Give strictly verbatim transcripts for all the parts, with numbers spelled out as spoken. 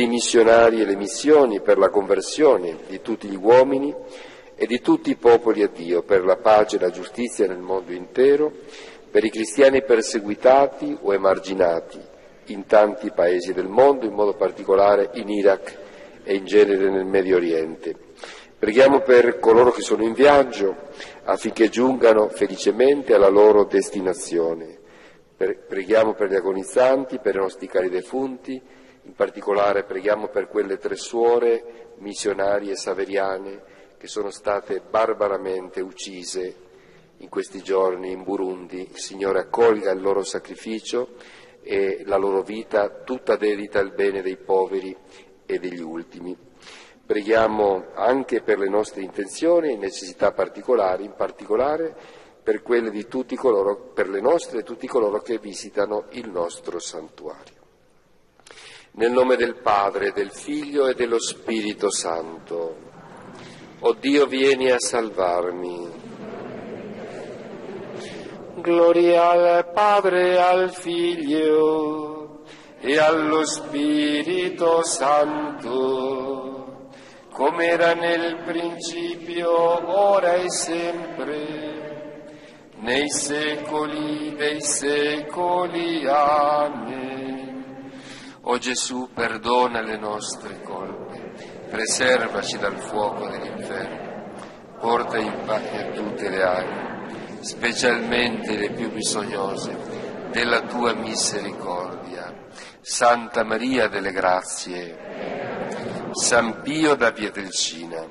i missionari e le missioni, per la conversione di tutti gli uomini e di tutti i popoli a Dio, per la pace e la giustizia nel mondo intero, per i cristiani perseguitati o emarginati in tanti paesi del mondo, in modo particolare in Iraq e in genere nel Medio Oriente. Preghiamo per coloro che sono in viaggio affinché giungano felicemente alla loro destinazione. Preghiamo per gli agonizzanti, per i nostri cari defunti, in particolare preghiamo per quelle tre suore missionarie saveriane che sono state barbaramente uccise in questi giorni in Burundi. Il Signore accolga il loro sacrificio e la loro vita tutta dedita al bene dei poveri e degli ultimi. Preghiamo anche per le nostre intenzioni e necessità particolari, in particolare per quelle di tutti coloro, per le nostre e tutti coloro che visitano il nostro santuario. Nel nome del Padre, del Figlio e dello Spirito Santo. O Dio, vieni a salvarmi. Gloria al Padre, al Figlio e allo Spirito Santo, come era nel principio, ora e sempre, nei secoli dei secoli. Amen. O Gesù, perdona le nostre colpe, preservaci dal fuoco dell'inferno, porta in pace tutte le anime, specialmente le più bisognose della tua misericordia. Santa Maria delle Grazie, San Pio da Pietrelcina.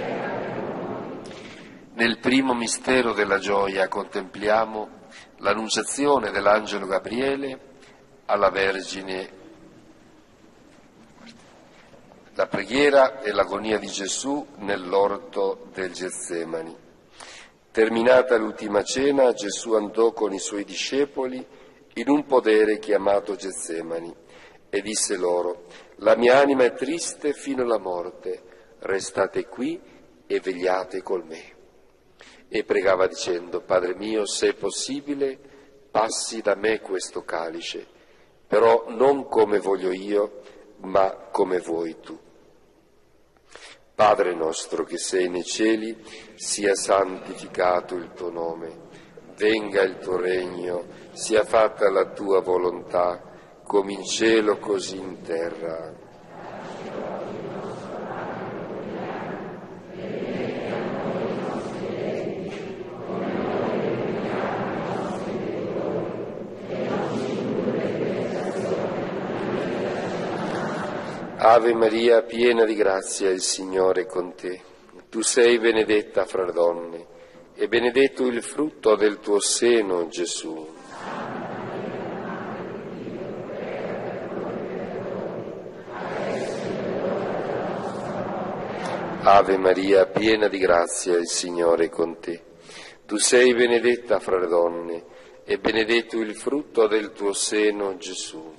Nel primo mistero della gioia contempliamo l'annunciazione dell'angelo Gabriele alla Vergine, la preghiera e l'agonia di Gesù nell'orto del Getsemani. Terminata l'ultima cena, Gesù andò con i suoi discepoli in un podere chiamato Getsemani e disse loro: la mia anima è triste fino alla morte, restate qui e vegliate col me. E pregava dicendo: Padre mio, se è possibile, passi da me questo calice, però non come voglio io, ma come vuoi tu. Padre nostro che sei nei cieli, sia santificato il tuo nome, venga il tuo regno, sia fatta la tua volontà, come in cielo così in terra. Ave Maria, piena di grazia, il Signore è con te. Tu sei benedetta fra le donne, e benedetto il frutto del tuo seno, Gesù. Ave Maria, piena di grazia, il Signore è con te. Tu sei benedetta fra le donne, e benedetto il frutto del tuo seno, Gesù.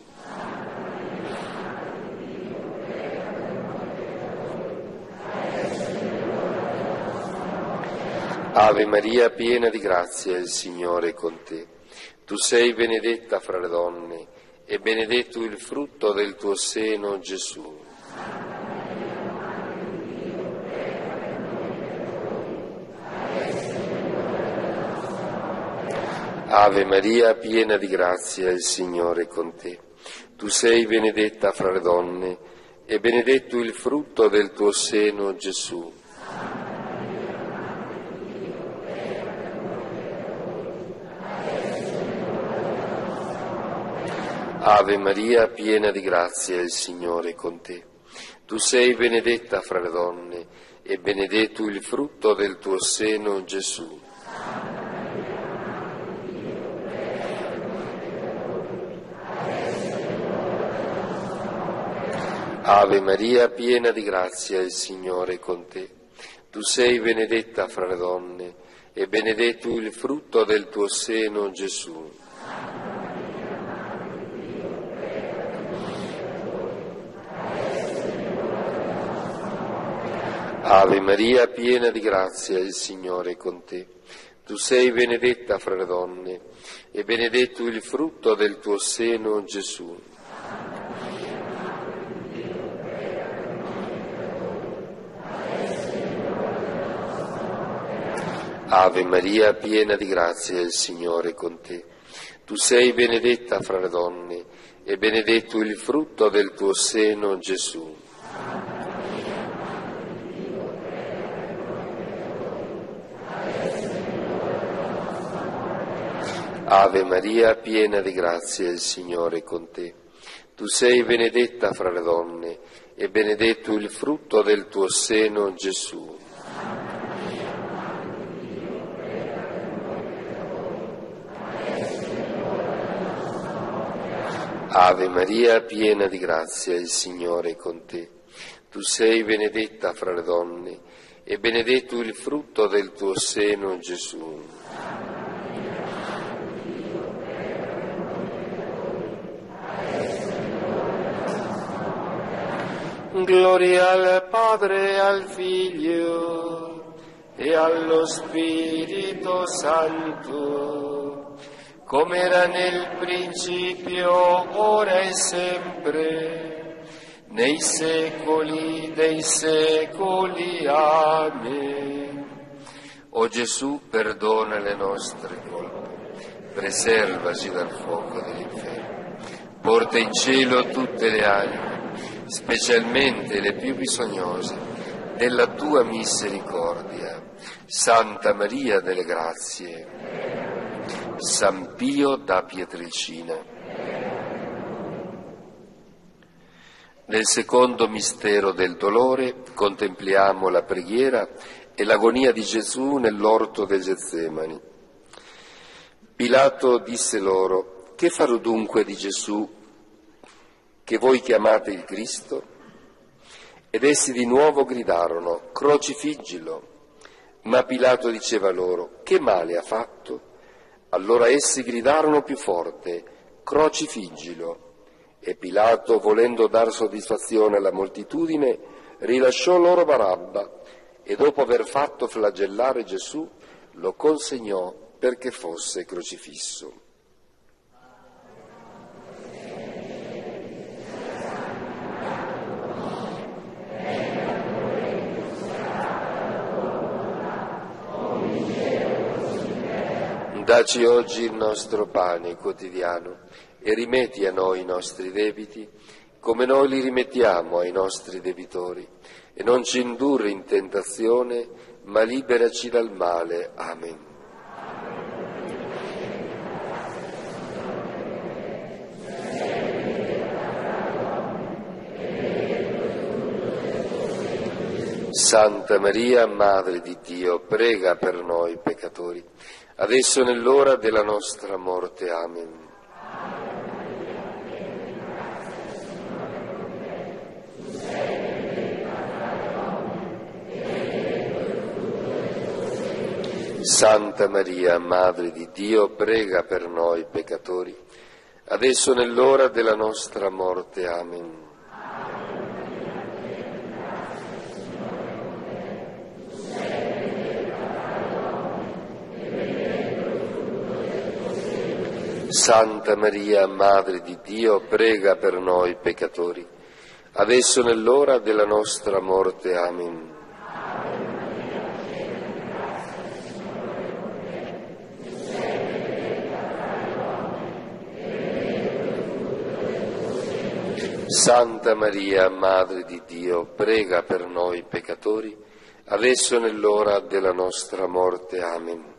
Ave Maria, piena di grazia, il Signore è con te. Tu sei benedetta fra le donne, e benedetto il frutto del tuo seno, Gesù. Ave Maria, piena di grazia, il Signore è con te. Tu sei benedetta fra le donne, e benedetto il frutto del tuo seno, Gesù. Ave Maria, piena di grazia, il Signore è con te. Tu sei benedetta fra le donne, e benedetto il frutto del tuo seno, Gesù. Ave Maria, piena di grazia, il Signore è con te. Tu sei benedetta fra le donne, e benedetto il frutto del tuo seno, Gesù. Ave Maria, piena di grazia, il Signore è con te. Tu sei benedetta fra le donne, e benedetto il frutto del tuo seno, Gesù. Ave Maria, piena di grazia, il Signore è con te. Tu sei benedetta fra le donne, e benedetto il frutto del tuo seno, Gesù. Ave Maria, piena di grazia, il Signore è con te. Tu sei benedetta fra le donne, e benedetto il frutto del tuo seno, Gesù. Ave Maria, piena di grazia, il Signore è con te. Tu sei benedetta fra le donne, e benedetto il frutto del tuo seno, Gesù. Gloria al Padre, al Figlio e allo Spirito Santo, come era nel principio, ora e sempre, nei secoli dei secoli. Amen. O Gesù, perdona le nostre colpe, preservaci dal fuoco dell'inferno, porta in cielo tutte le anime, specialmente le più bisognose della tua misericordia. Santa Maria delle Grazie, San Pio da Pietrelcina. Nel secondo mistero del dolore contempliamo la preghiera e l'agonia di Gesù nell'orto del Getsemani. Pilato disse loro: che farò dunque di Gesù che voi chiamate il Cristo? Ed essi di nuovo gridarono: crocifiggilo. Ma Pilato diceva loro: che male ha fatto? Allora essi gridarono più forte: crocifiggilo. E Pilato, volendo dar soddisfazione alla moltitudine, rilasciò loro Barabba, e dopo aver fatto flagellare Gesù, lo consegnò perché fosse crocifisso. Dacci oggi il nostro pane quotidiano e rimetti a noi i nostri debiti, come noi li rimettiamo ai nostri debitori, e non ci indurre in tentazione, ma liberaci dal male. Amen. Santa Maria, Madre di Dio, prega per noi peccatori, adesso nell'ora della nostra morte. Amen. Santa Maria, Madre di Dio, prega per noi peccatori, adesso nell'ora della nostra morte. Amen. Santa Maria, Madre di Dio, prega per noi peccatori, adesso nell'ora della nostra morte. Amen. Santa Maria, Madre di Dio, prega per noi peccatori, adesso nell'ora della nostra morte. Amen.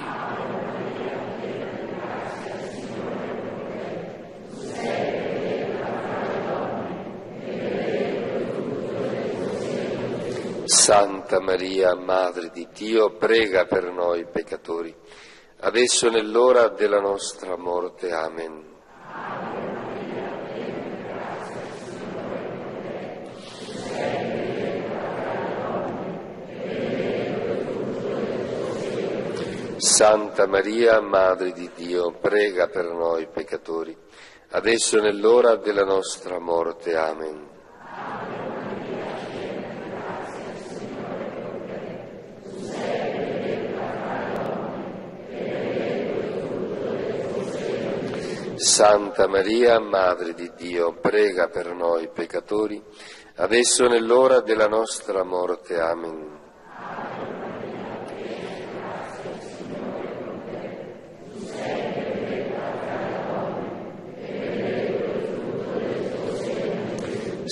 Santa Maria, Madre di Dio, prega per noi peccatori, adesso nell'ora della nostra morte. Amen. Santa Maria, Madre di Dio, prega per noi peccatori, adesso nell'ora della nostra morte. Amen. Santa Maria, Madre di Dio, prega per noi peccatori, adesso nell'ora della nostra morte. Amen.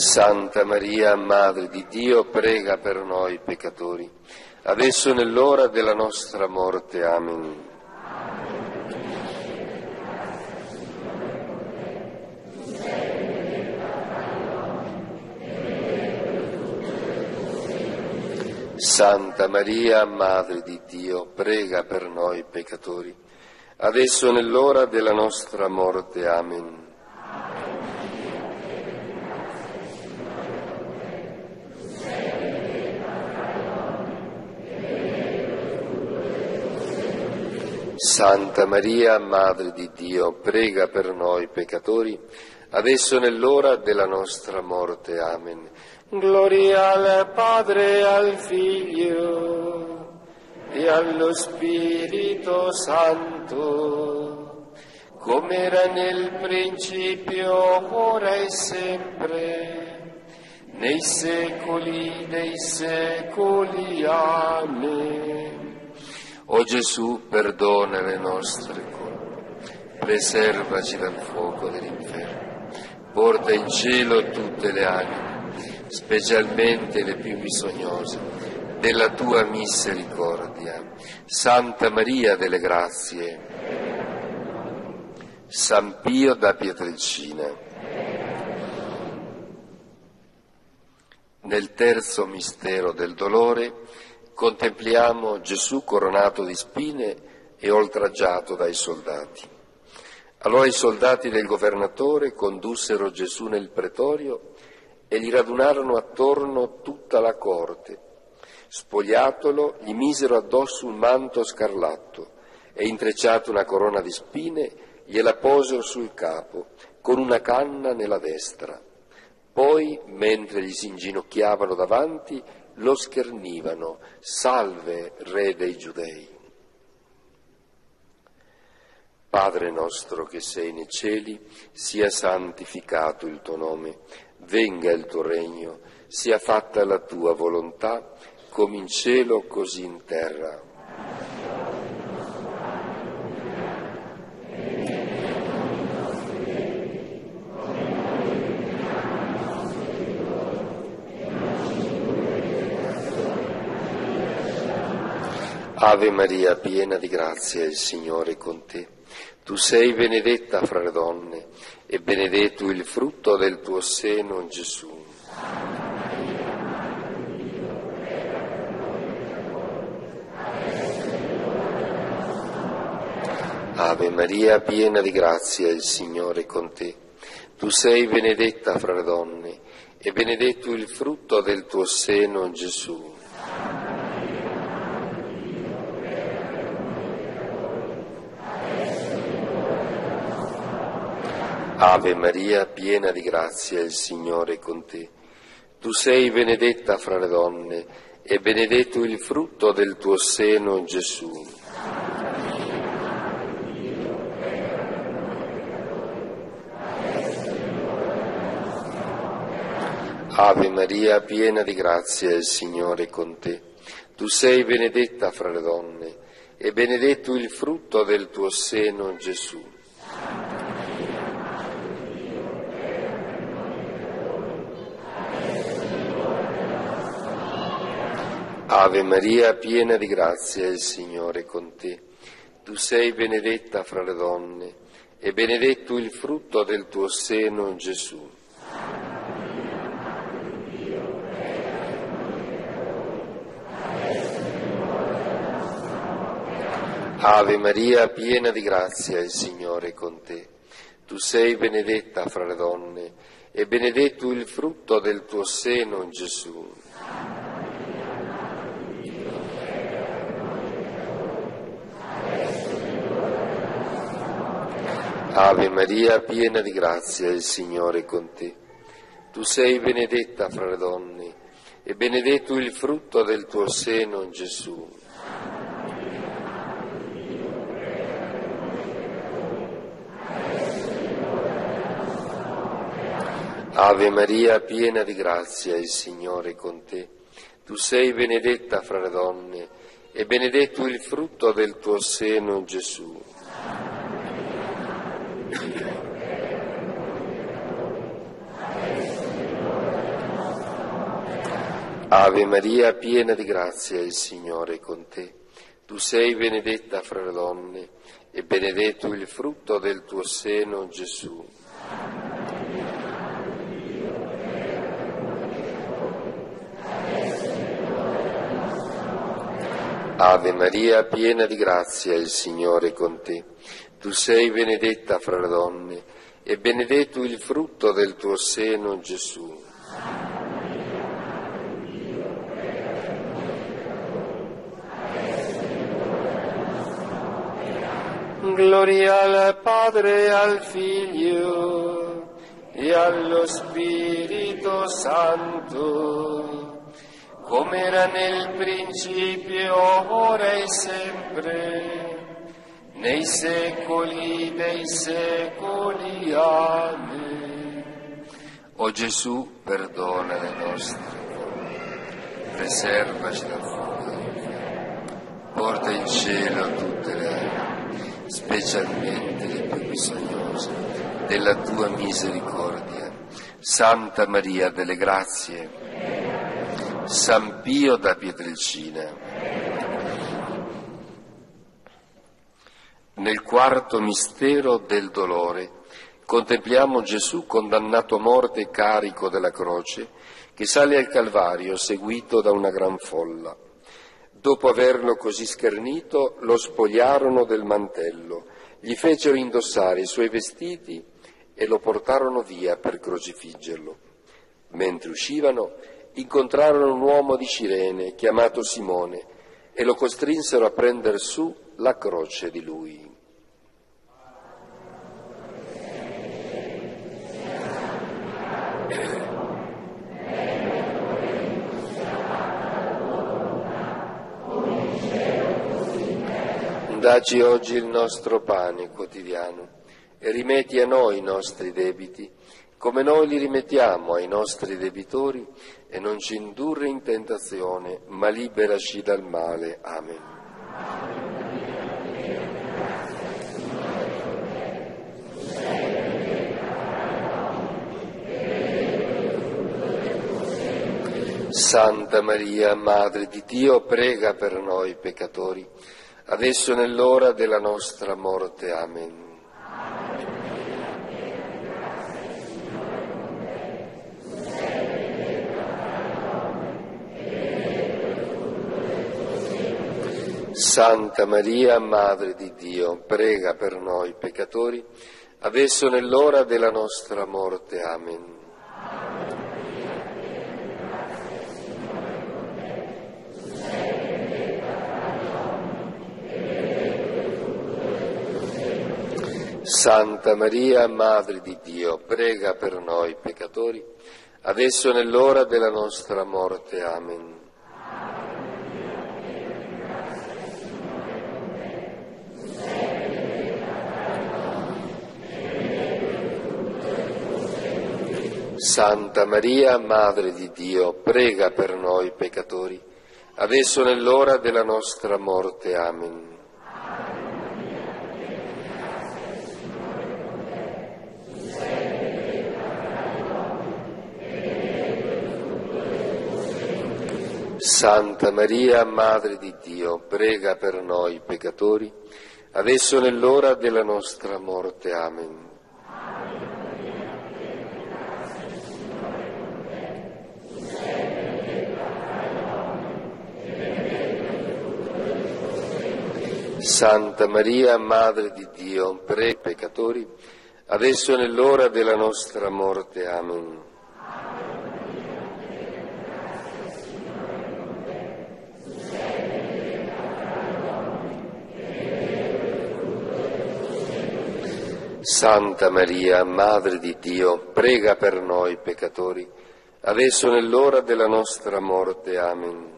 Santa Maria, Madre di Dio, prega per noi peccatori, adesso nell'ora della nostra morte. Amen. Santa Maria, Madre di Dio, prega per noi peccatori, adesso nell'ora della nostra morte. Amen. Santa Maria, Madre di Dio, prega per noi peccatori, adesso nell'ora della nostra morte. Amen. Gloria al Padre e al Figlio e allo Spirito Santo, come era nel principio, ora e sempre, nei secoli dei secoli. Amen. O Gesù, perdona le nostre colpe, preservaci dal fuoco dell'inferno, porta in cielo tutte le anime, specialmente le più bisognose della tua misericordia. Santa Maria delle Grazie, San Pio da Pietrelcina. Nel terzo mistero del dolore contempliamo Gesù coronato di spine e oltraggiato dai soldati. Allora i soldati del governatore condussero Gesù nel pretorio e gli radunarono attorno tutta la corte. Spogliatolo, gli misero addosso un manto scarlatto e, intrecciato una corona di spine, gliela posero sul capo, con una canna nella destra. Poi, mentre gli si inginocchiavano davanti, lo schernivano: salve, Re dei Giudei. Padre nostro che sei nei cieli, sia santificato il tuo nome, venga il tuo regno, sia fatta la tua volontà, come in cielo così in terra. Ave Maria, piena di grazia, il Signore è con te. Tu sei benedetta fra le donne e benedetto il frutto del tuo seno, Gesù. Ave Maria, piena di grazia, il Signore è con te. Tu sei benedetta fra le donne e benedetto il frutto del tuo seno, Gesù. Ave Maria, piena di grazia, il Signore è con te. Tu sei benedetta fra le donne e benedetto il frutto del tuo seno, Gesù. Ave Maria, piena di grazia, il Signore è con te. Tu sei benedetta fra le donne e benedetto il frutto del tuo seno, Gesù. Ave Maria, piena di grazia, il Signore è con te. Tu sei benedetta fra le donne e benedetto il frutto del tuo seno, Gesù. Ave Maria, piena di grazia, il Signore è con te. Tu sei benedetta fra le donne e benedetto il frutto del tuo seno, Gesù. Ave Maria, piena di grazia, il Signore è con te. Tu sei benedetta fra le donne e benedetto il frutto del tuo seno, Gesù. Ave Maria, piena di grazia, il Signore è con te. Tu sei benedetta fra le donne e benedetto il frutto del tuo seno, Gesù. Ave Maria, piena di grazia, il Signore è con te. Tu sei benedetta fra le donne, e benedetto il frutto del tuo seno, Gesù. Ave Maria, piena di grazia, il Signore è con te. Tu sei benedetta fra le donne, e benedetto il frutto del tuo seno, Gesù. Gloria al Padre, al Figlio e allo Spirito Santo, come era nel principio, ora e sempre, nei secoli dei secoli. Amen. O Gesù, perdona le nostre colpe, preservaci dal fuoco dell'inferno, porta in cielo tutte le anime, specialmente le più bisognose della tua misericordia. Santa Maria delle Grazie, San Pio da Pietrelcina. Nel quarto mistero del dolore contempliamo Gesù condannato a morte carico della croce, che sale al Calvario seguito da una gran folla. Dopo averlo così schernito, lo spogliarono del mantello, gli fecero indossare i suoi vestiti e lo portarono via per crocifiggerlo. Mentre uscivano, incontrarono un uomo di Cirene chiamato Simone e lo costrinsero a prender su la croce di lui. Dacci oggi il nostro pane quotidiano e rimetti a noi i nostri debiti, come noi li rimettiamo ai nostri debitori, e non ci indurre in tentazione, ma liberaci dal male. Amen. Santa Maria, Madre di Dio, prega per noi peccatori, adesso nell'ora della nostra morte. Amen. Santa Maria, Madre di Dio, prega per noi peccatori, adesso nell'ora della nostra morte. Amen. Santa Maria, Madre di Dio, prega per noi peccatori, adesso nell'ora della nostra morte. Amen. Santa Maria, Madre di Dio, prega per noi peccatori, adesso nell'ora della nostra morte. Amen. Santa Maria, Madre di Dio, prega per noi peccatori, adesso nell'ora della nostra morte. Amen. Santa Maria, Madre di Dio, prega per peccatori, adesso nell'ora della nostra morte. Amen. Santa Maria, Madre di Dio, prega per noi peccatori, adesso nell'ora della nostra morte. Amen.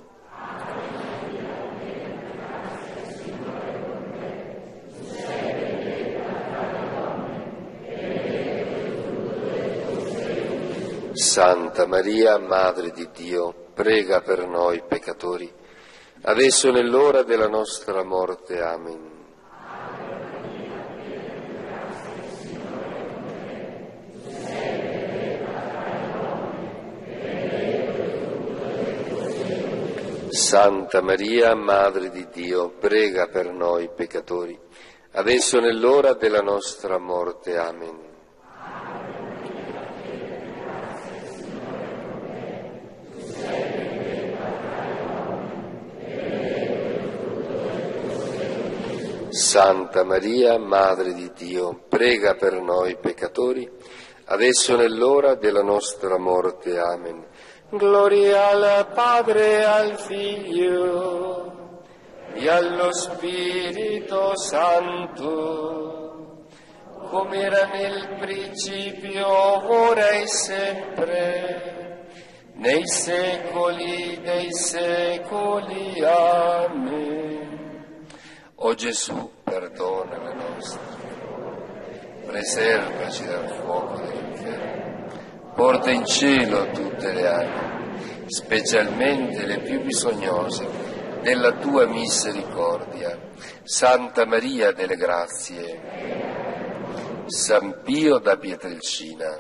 Santa Maria, Madre di Dio, prega per noi peccatori, adesso nell'ora della nostra morte. Amen. Santa Maria, Madre di Dio, prega per noi peccatori, adesso è l'ora della nostra morte. Amen. Santa Maria, Madre di Dio, prega per noi peccatori, adesso è l'ora della nostra morte. Amen. Gloria al Padre e al Figlio e allo Spirito Santo, come era nel principio, ora e sempre, nei secoli dei secoli. Amen. O Gesù, perdona le nostre, preservaci dal fuoco dell'inferno, porta in cielo tutte le anime, specialmente le più bisognose della tua misericordia. Santa Maria delle Grazie, San Pio da Pietrelcina.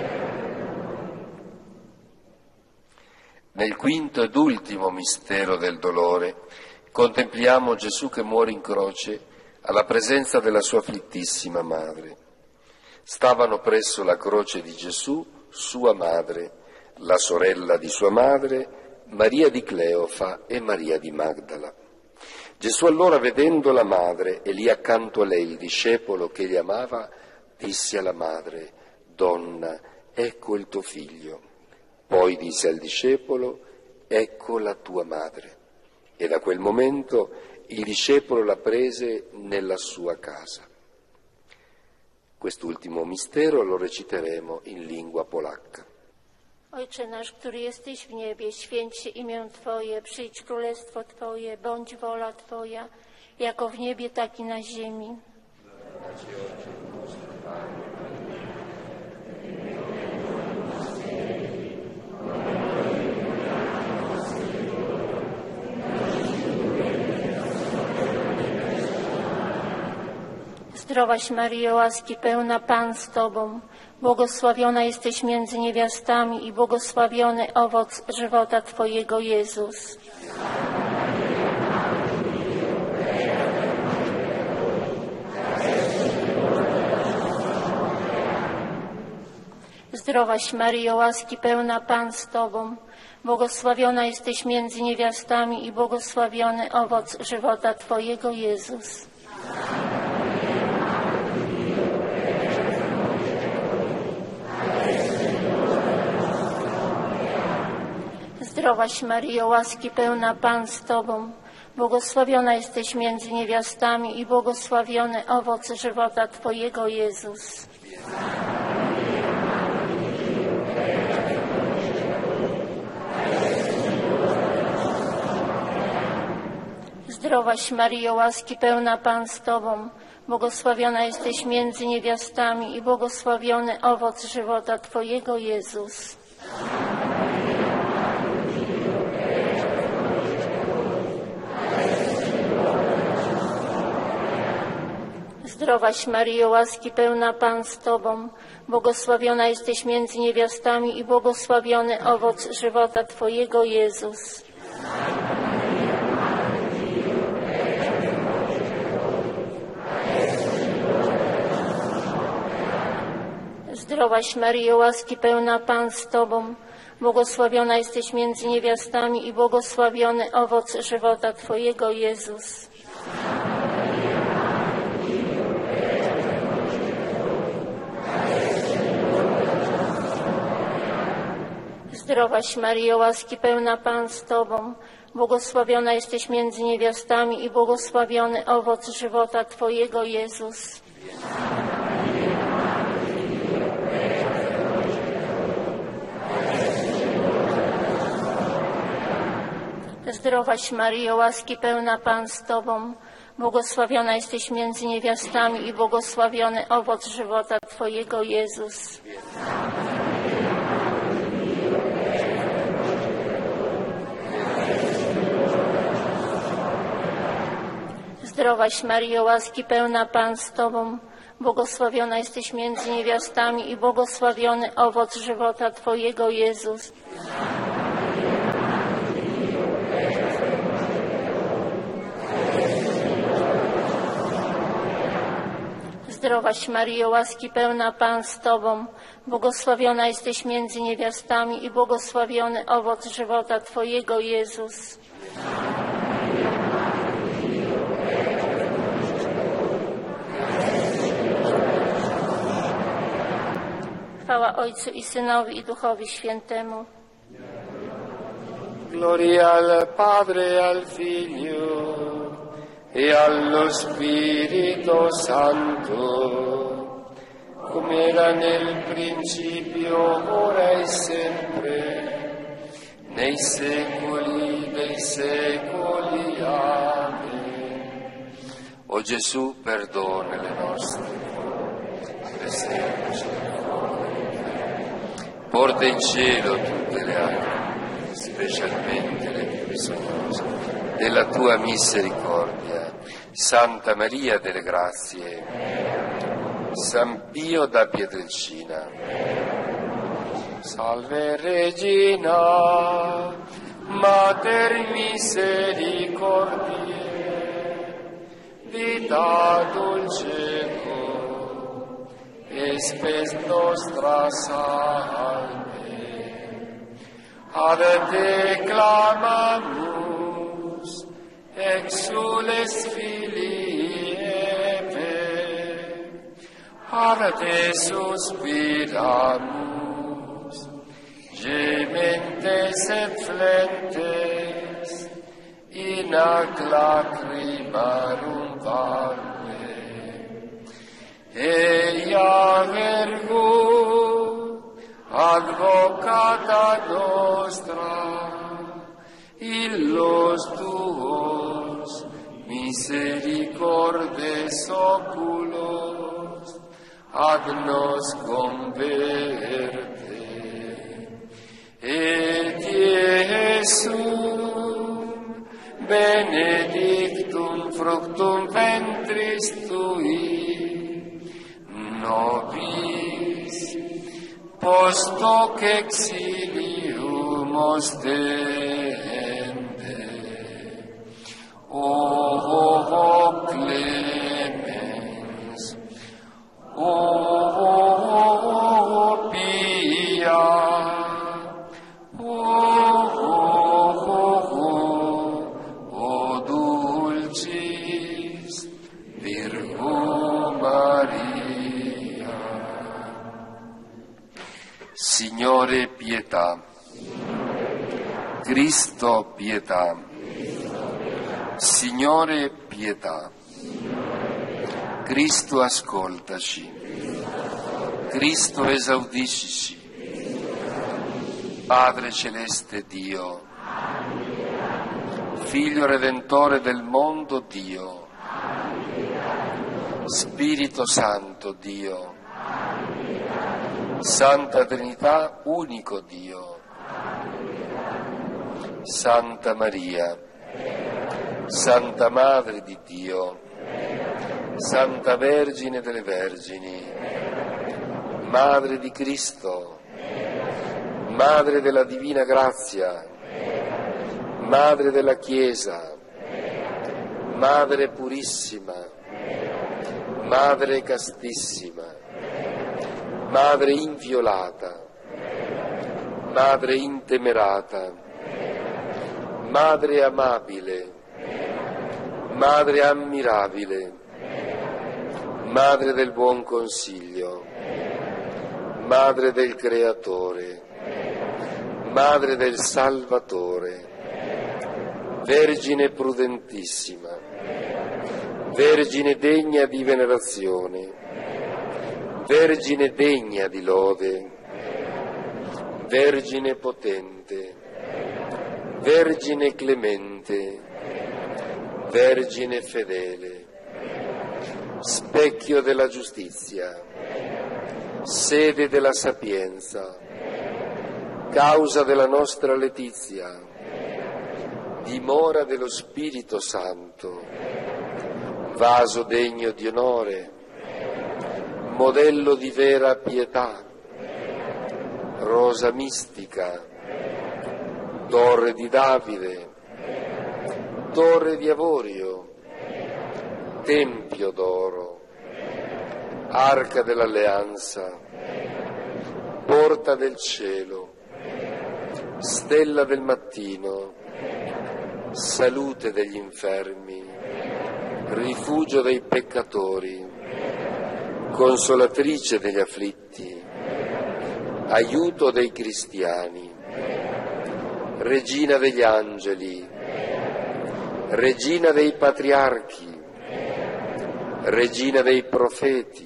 Nel quinto ed ultimo mistero del dolore contempliamo Gesù che muore in croce alla presenza della sua afflittissima madre. Stavano presso la croce di Gesù sua madre, la sorella di sua madre, Maria di Cleofa e Maria di Magdala. Gesù allora, vedendo la madre e lì accanto a lei il discepolo che gli amava, disse alla madre: «Donna, ecco il tuo figlio». Poi disse al discepolo: «Ecco la tua madre». E da quel momento il discepolo la prese nella sua casa. Quest'ultimo mistero lo reciteremo in lingua polacca. Ojcze nasz, który jesteś w niebie, święć się imię Twoje, przyjdź królestwo Twoje, bądź wola Twoja, jako w niebie, tak i na ziemi. Zdrowaś Maryjo, łaski pełna, Pan z Tobą, błogosławiona jesteś między niewiastami i błogosławiony owoc żywota Twojego, Jezus. Zdrowaś Maryjo, łaski pełna, Pan z Tobą, błogosławiona jesteś między niewiastami i błogosławiony owoc żywota Twojego, Jezus. Zdrowaś Maryjo, łaski pełna, Pan z Tobą, błogosławiona jesteś między niewiastami i błogosławiony owoc żywota Twojego, Jezus. Zdrowaś Maryjo, łaski pełna, Pan z Tobą, błogosławiona jesteś między niewiastami i błogosławiony owoc żywota Twojego, Jezus. Zdrowaś Maryjo, łaski pełna, Pan z Tobą, błogosławiona jesteś między niewiastami i błogosławiony owoc żywota Twojego, Jezus. Zdrowaś Maryjo, łaski pełna, Pan z Tobą, błogosławiona jesteś między niewiastami i błogosławiony owoc żywota Twojego, Jezus. Zdrowaś Maryjo, łaski pełna, Pan z Tobą, błogosławiona jesteś między niewiastami i błogosławiony owoc żywota Twojego, Jezus. Zdrowaś Maryjo, łaski pełna, Pan z Tobą, błogosławiona jesteś między niewiastami i błogosławiony owoc żywota Twojego, Jezus. Zdrowaś Maryjo, łaski pełna, Pan z Tobą, błogosławiona jesteś między niewiastami i błogosławiony owoc żywota Twojego, Jezus. Zdrowaś Maryjo, łaski pełna Pan z Tobą, błogosławiona jesteś między niewiastami i błogosławiony owoc żywota Twojego, Jezus. Chwała Ojcu i Synowi i Duchowi Świętemu. Gloria al Padre, al Figlio e allo Spirito Santo, come era nel principio, ora e sempre, nei secoli dei secoli. Amen. O Gesù, perdona le nostre presenze, porta in cielo tutte le anime, specialmente le più bisognose della tua misericordia. Santa Maria delle Grazie, San Pio da Pietrelcina, Salve Regina, Mater Misericordiae, vita dulcedo, e spes nostra salve. Ad te clamamus, exules Filii Eve, ad te suspiramus, gementes et flentes, in ac lacrimarum valle. Eia vergo, advocata nostra, illos tuos misericordes oculos ad nos converte. Et Iesum benedictum fructum ventris tui, nobis post hoc exilium ostende. O clemens, o pia, o dulcis Virgo Maria. Signore pietà, Cristo pietà, Signore pietà, Cristo ascoltaci, Cristo esaudiscici, Padre celeste Dio, Figlio redentore del mondo Dio, Spirito Santo Dio, Santa Trinità unico Dio, Santa Maria, Santa Madre di Dio, Santa Vergine delle Vergini, Madre di Cristo, Madre della Divina Grazia, Madre della Chiesa, Madre purissima, Madre castissima, Madre inviolata, Madre intemerata, Madre amabile, Madre ammirabile, Madre del buon consiglio, Madre del Creatore, Madre del Salvatore, Vergine prudentissima, Vergine degna di venerazione, Vergine degna di lode, Vergine potente, Vergine clemente, Vergine fedele, specchio della giustizia, sede della sapienza, causa della nostra letizia, dimora dello Spirito Santo, vaso degno di onore, modello di vera pietà, rosa mistica, torre di Davide, torre di avorio, tempio d'oro, Arca dell'Alleanza, porta del cielo, stella del mattino, salute degli infermi, rifugio dei peccatori, consolatrice degli afflitti, aiuto dei cristiani, regina degli angeli, regina dei patriarchi, regina dei profeti,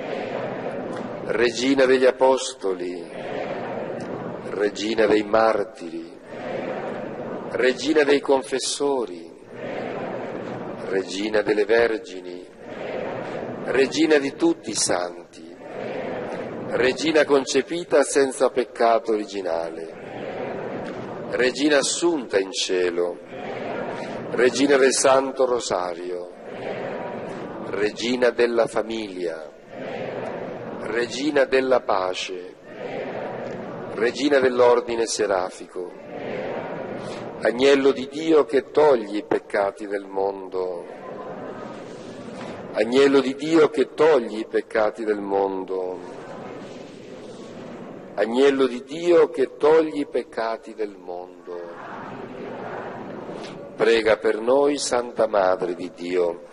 regina degli apostoli, regina dei martiri, regina dei confessori, regina delle vergini, regina di tutti i santi, regina concepita senza peccato originale, regina assunta in cielo, regina del Santo Rosario, regina della famiglia, regina della pace, regina dell'ordine serafico, agnello di Dio che togli i peccati del mondo, agnello di Dio che togli i peccati del mondo, agnello di Dio che togli i peccati del mondo. Prega per noi, Santa Madre di Dio.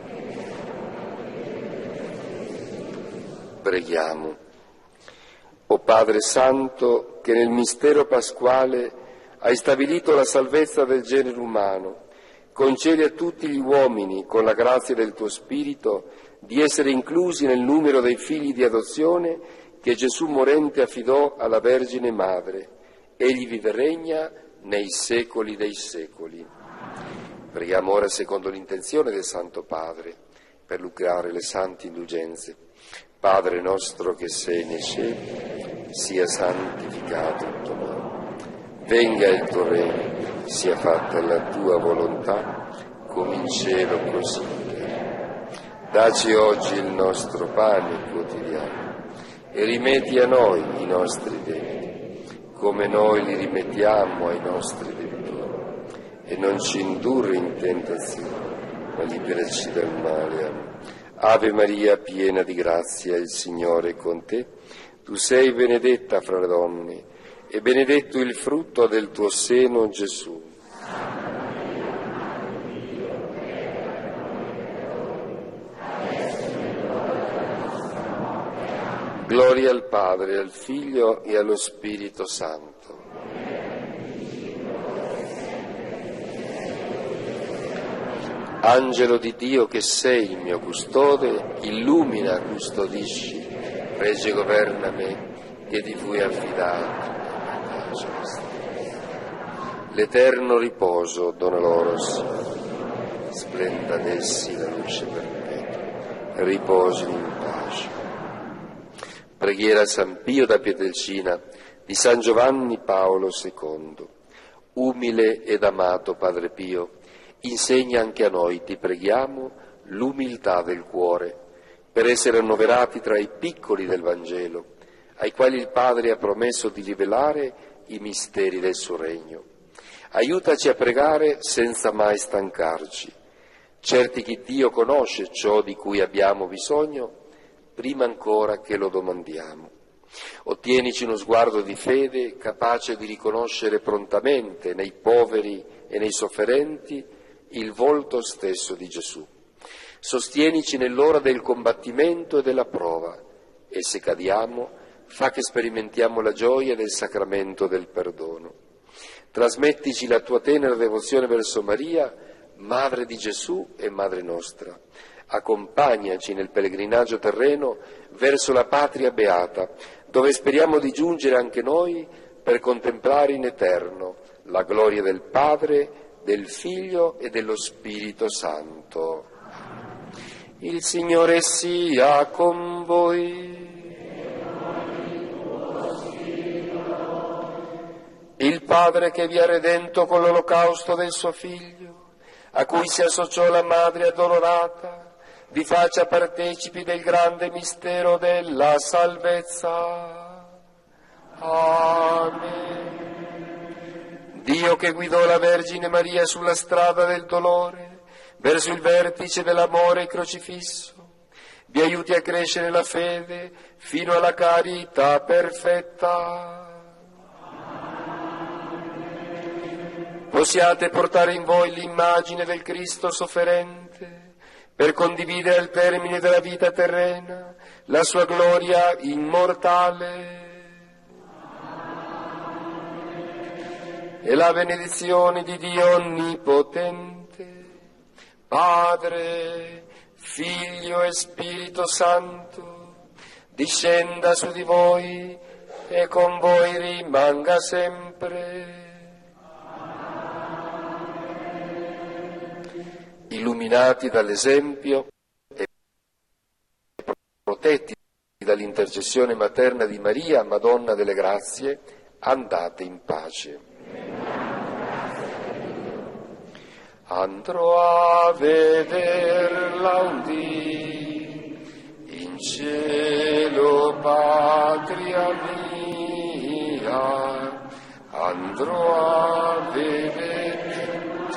Preghiamo. O Padre Santo, che nel mistero pasquale hai stabilito la salvezza del genere umano, concedi a tutti gli uomini, con la grazia del tuo Spirito, di essere inclusi nel numero dei figli di adozione che Gesù morente affidò alla Vergine Madre. Egli vive e regna nei secoli dei secoli. Preghiamo ora secondo l'intenzione del Santo Padre, per lucrare le sante indulgenze. Padre nostro che sei nei cieli, sia santificato il tuo nome. Venga il tuo regno, sia fatta la tua volontà, come in cielo così in terra. Dacci oggi il nostro pane quotidiano e rimetti a noi i nostri debiti, come noi li rimettiamo ai nostri debitori. E non ci indurre in tentazione, ma liberaci dal male. Amen. Ave Maria, piena di grazia, il Signore è con te. Tu sei benedetta fra le donne, e benedetto il frutto del tuo seno, Gesù. Gloria al Padre, al Figlio e allo Spirito Santo. Angelo di Dio che sei il mio custode, illumina, custodisci, regge e governa me, che ti fui affidato. L'eterno riposo dona loro, splenda ad essi la luce perpetua, riposino in pace. Preghiera a San Pio da Pietrelcina, di San Giovanni Paolo secondo. Umile ed amato Padre Pio, insegna anche a noi, ti preghiamo, l'umiltà del cuore, per essere annoverati tra i piccoli del Vangelo, ai quali il Padre ha promesso di rivelare i misteri del suo regno. Aiutaci a pregare senza mai stancarci, certi che Dio conosce ciò di cui abbiamo bisogno, prima ancora che lo domandiamo. Ottienici uno sguardo di fede capace di riconoscere prontamente nei poveri e nei sofferenti il volto stesso di Gesù. Sostienici nell'ora del combattimento e della prova, e se cadiamo, fa che sperimentiamo la gioia del sacramento del perdono. Trasmettici la tua tenera devozione verso Maria, Madre di Gesù e Madre nostra. Accompagnaci nel pellegrinaggio terreno verso la patria beata, dove speriamo di giungere anche noi per contemplare in eterno la gloria del Padre, del Figlio e dello Spirito Santo. Il Signore sia con voi. Il Padre che vi ha redento con l'olocausto del suo Figlio, a cui si associò la Madre addolorata, vi faccia partecipi del grande mistero della salvezza. Amen. Dio che guidò la Vergine Maria sulla strada del dolore, verso il vertice dell'amore crocifisso, vi aiuti a crescere nella fede fino alla carità perfetta. Possiate portare in voi l'immagine del Cristo sofferente, per condividere al termine della vita terrena la sua gloria immortale. E la benedizione di Dio Onnipotente, Padre, Figlio e Spirito Santo, discenda su di voi e con voi rimanga sempre. Illuminati dall'esempio e protetti dall'intercessione materna di Maria, Madonna delle Grazie, andate in pace. Andrò a vederla un dì in cielo, patria mia, andrò a vederla,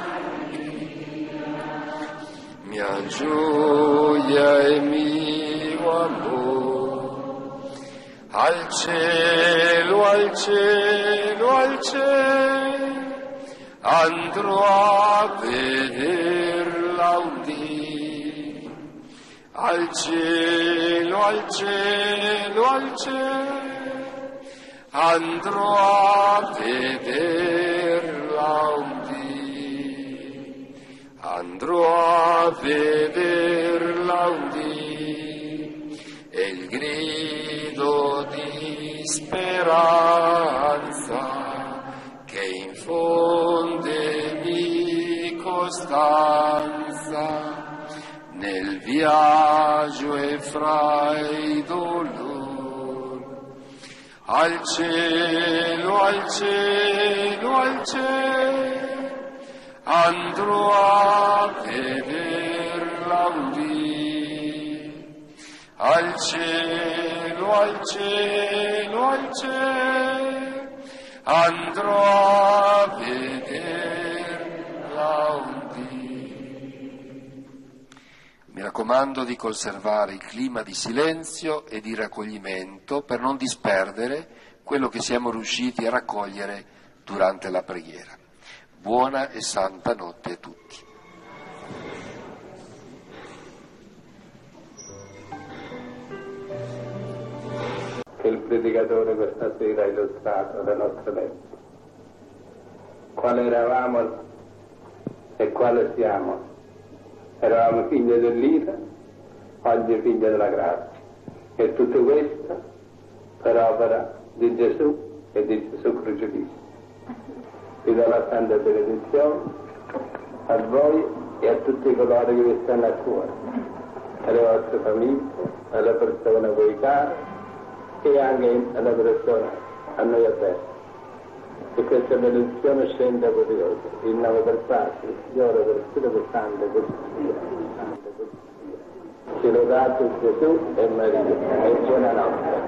mia gioia e mio amore, al cielo, al cielo, al cielo, andrò a vederla un dì, al cielo, al cielo, al cielo, andrò a vederla un dì, andrò a vederla un dì, e il grido di speranza che infondemi costanza nel viaggio e fra i dolori. Al cielo, al cielo, al cielo, andrò a vederla un dì. Al cielo, al cielo, al cielo, andrò a vederla un dì. Mi raccomando di conservare il clima di silenzio e di raccoglimento per non disperdere quello che siamo riusciti a raccogliere durante la preghiera. Buona e santa notte a tutti. Che il predicatore questa sera ha illustrato la nostra messa. Quale eravamo e quale siamo? Eravamo figli dell'ira, oggi figli della grazia. E tutto questo per opera di Gesù e di Gesù crocifisso. Vi do la santa benedizione a voi e a tutti coloro che vi stanno a cuore, alle vostre famiglie, alle persone a voi care e anche alla persona a noi avversa. E questa benedizione scenda gloriosa, in nome del Padre, del Figlio e del Spirito Santo, così sia. Sia lodato Gesù e Maria, e buonanotte.